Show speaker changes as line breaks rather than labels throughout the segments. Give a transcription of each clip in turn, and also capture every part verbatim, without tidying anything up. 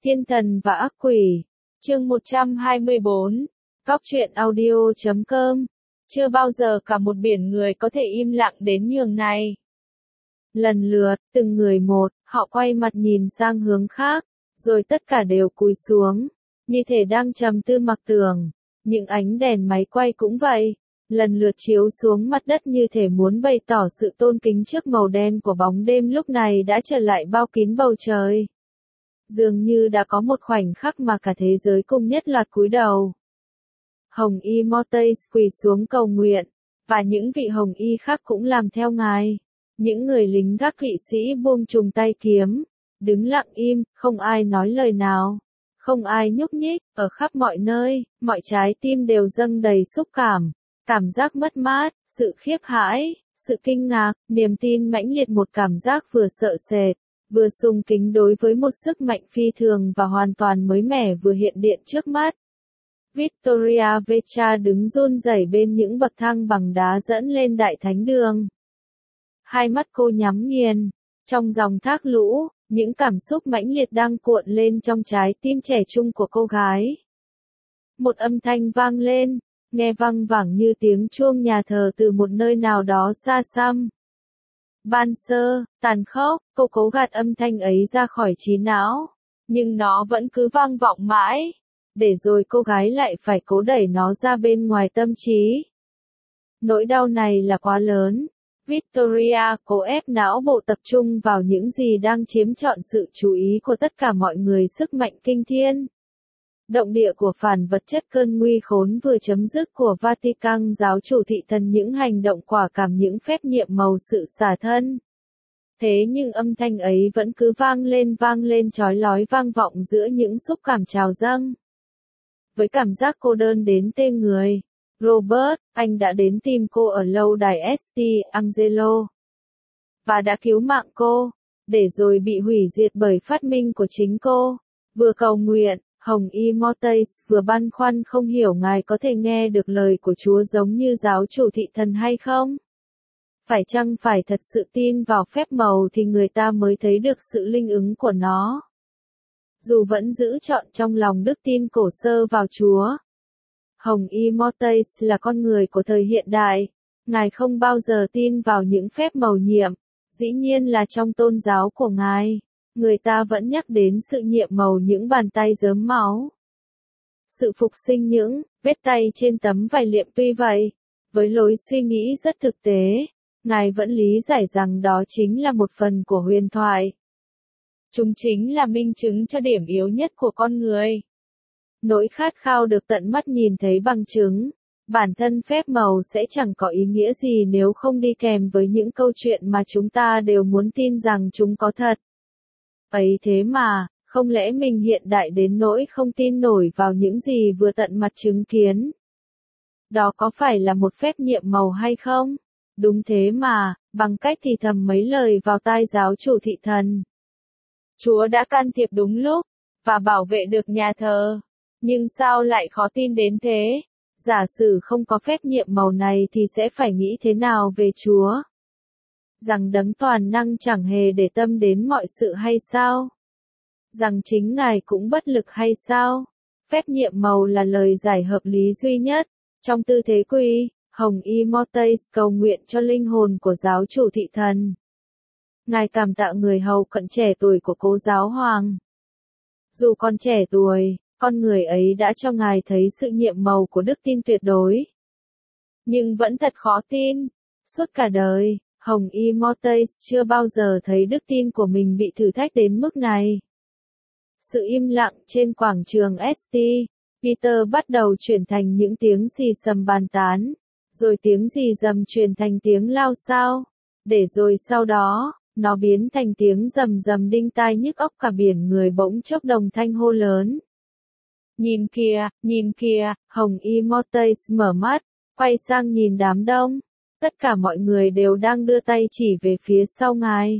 Thiên thần và ác quỷ. Chương một trăm hai mươi bốn. Cóc truyện audio chấm com. Chưa bao giờ cả một biển người có thể im lặng đến nhường này. Lần lượt, từng người một, họ quay mặt nhìn sang hướng khác, rồi tất cả đều cúi xuống, như thể đang trầm tư mặc tường. Những ánh đèn máy quay cũng vậy, lần lượt chiếu xuống mặt đất như thể muốn bày tỏ sự tôn kính trước màu đen của bóng đêm lúc này đã trở lại bao kín bầu trời. Dường như đã có một khoảnh khắc mà cả thế giới cùng nhất loạt cúi đầu. Hồng y Mortais quỳ xuống cầu nguyện, và những vị hồng y khác cũng làm theo ngài. Những người lính gác kỵ sĩ buông trùng tay kiếm, đứng lặng im, không ai nói lời nào, không ai nhúc nhích. Ở khắp mọi nơi, mọi trái tim đều dâng đầy xúc cảm, cảm giác mất mát, sự khiếp hãi, sự kinh ngạc, niềm tin mãnh liệt, một cảm giác vừa sợ sệt, vừa sùng kính đối với một sức mạnh phi thường và hoàn toàn mới mẻ vừa hiện diện trước mắt. Victoria Vecha đứng run rẩy bên những bậc thang bằng đá dẫn lên đại thánh đường. Hai mắt cô nhắm nghiền, trong dòng thác lũ, những cảm xúc mãnh liệt đang cuộn lên trong trái tim trẻ trung của cô gái. Một âm thanh vang lên, nghe văng vẳng như tiếng chuông nhà thờ từ một nơi nào đó xa xăm. Ban sơ, tàn khốc, cô cố gạt âm thanh ấy ra khỏi trí não, nhưng nó vẫn cứ vang vọng mãi, để rồi cô gái lại phải cố đẩy nó ra bên ngoài tâm trí. Nỗi đau này là quá lớn. Victoria cố ép não bộ tập trung vào những gì đang chiếm trọn sự chú ý của tất cả mọi người. Sức mạnh kinh thiên, động địa của phản vật chất, cơn nguy khốn vừa chấm dứt của Vatican, giáo chủ thị thần, những hành động quả cảm, những phép nhiệm màu, sự xả thân. Thế nhưng âm thanh ấy vẫn cứ vang lên vang lên chói lói, vang vọng giữa những xúc cảm trào dâng. Với cảm giác cô đơn đến tê người, Robert, anh đã đến tìm cô ở lâu đài St. Angelo, và đã cứu mạng cô, để rồi bị hủy diệt bởi phát minh của chính cô. Vừa cầu nguyện, Hồng y Mortais vừa băn khoăn không hiểu ngài có thể nghe được lời của Chúa giống như giáo chủ thị thần hay không? Phải chăng phải thật sự tin vào phép màu thì người ta mới thấy được sự linh ứng của nó? Dù vẫn giữ trọn trong lòng đức tin cổ sơ vào Chúa, Hồng y Mortais là con người của thời hiện đại, ngài không bao giờ tin vào những phép màu nhiệm. Dĩ nhiên là trong tôn giáo của ngài, người ta vẫn nhắc đến sự nhiệm màu, những bàn tay rớm máu, sự phục sinh, những vết tay trên tấm vải liệm. Tuy vậy, với lối suy nghĩ rất thực tế, ngài vẫn lý giải rằng đó chính là một phần của huyền thoại. Chúng chính là minh chứng cho điểm yếu nhất của con người. Nỗi khát khao được tận mắt nhìn thấy bằng chứng. Bản thân phép màu sẽ chẳng có ý nghĩa gì nếu không đi kèm với những câu chuyện mà chúng ta đều muốn tin rằng chúng có thật. Ấy thế mà, không lẽ mình hiện đại đến nỗi không tin nổi vào những gì vừa tận mặt chứng kiến? Đó có phải là một phép nhiệm màu hay không? Đúng thế mà, bằng cách thì thầm mấy lời vào tai giáo chủ thị thần, Chúa đã can thiệp đúng lúc, và bảo vệ được nhà thờ. Nhưng sao lại khó tin đến thế? Giả sử không có phép nhiệm màu này thì sẽ phải nghĩ thế nào về Chúa? Rằng đấng toàn năng chẳng hề để tâm đến mọi sự hay sao? Rằng chính Ngài cũng bất lực hay sao? Phép nhiệm màu là lời giải hợp lý duy nhất. Trong tư thế quỳ, Hồng y Mortais cầu nguyện cho linh hồn của giáo chủ thị thần. Ngài cảm tạ người hầu cận trẻ tuổi của cố giáo hoàng. Dù còn trẻ tuổi, con người ấy đã cho ngài thấy sự nhiệm màu của đức tin tuyệt đối. Nhưng vẫn thật khó tin. Suốt cả đời, Hồng y Mortais chưa bao giờ thấy đức tin của mình bị thử thách đến mức này. Sự im lặng trên quảng trường St. Peter bắt đầu chuyển thành những tiếng xì xầm bàn tán, rồi tiếng rì rầm chuyển thành tiếng lao xao, để rồi sau đó, nó biến thành tiếng rầm rầm đinh tai nhức óc. Cả biển người bỗng chốc đồng thanh hô lớn. Nhìn kìa, nhìn kìa. Hồng y Mortais mở mắt, quay sang nhìn đám đông. Tất cả mọi người đều đang đưa tay chỉ về phía sau ngài.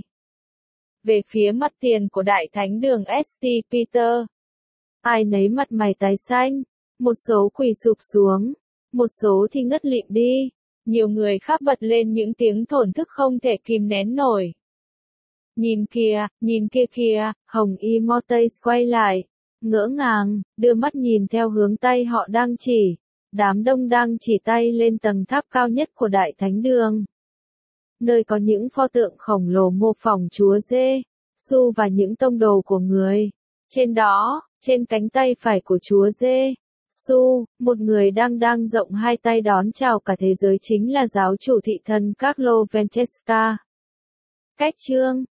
Về phía mặt tiền của đại thánh đường St. Peter. Ai nấy mặt mày tái xanh, một số quỳ sụp xuống, một số thì ngất lịm đi. Nhiều người khác bật lên những tiếng thổn thức không thể kìm nén nổi. Nhìn kìa, nhìn kia kìa. Hồng y Mortais quay lại, ngỡ ngàng, đưa mắt nhìn theo hướng tay họ đang chỉ. Đám đông đang chỉ tay lên tầng tháp cao nhất của Đại Thánh Đường, nơi có những pho tượng khổng lồ mô phỏng Chúa Giê-xu và những tông đồ của người. Trên đó, trên cánh tay phải của Chúa Giê-xu, một người đang đang rộng hai tay đón chào cả thế giới chính là giáo chủ thị thần Carlo Francesca. Cách chương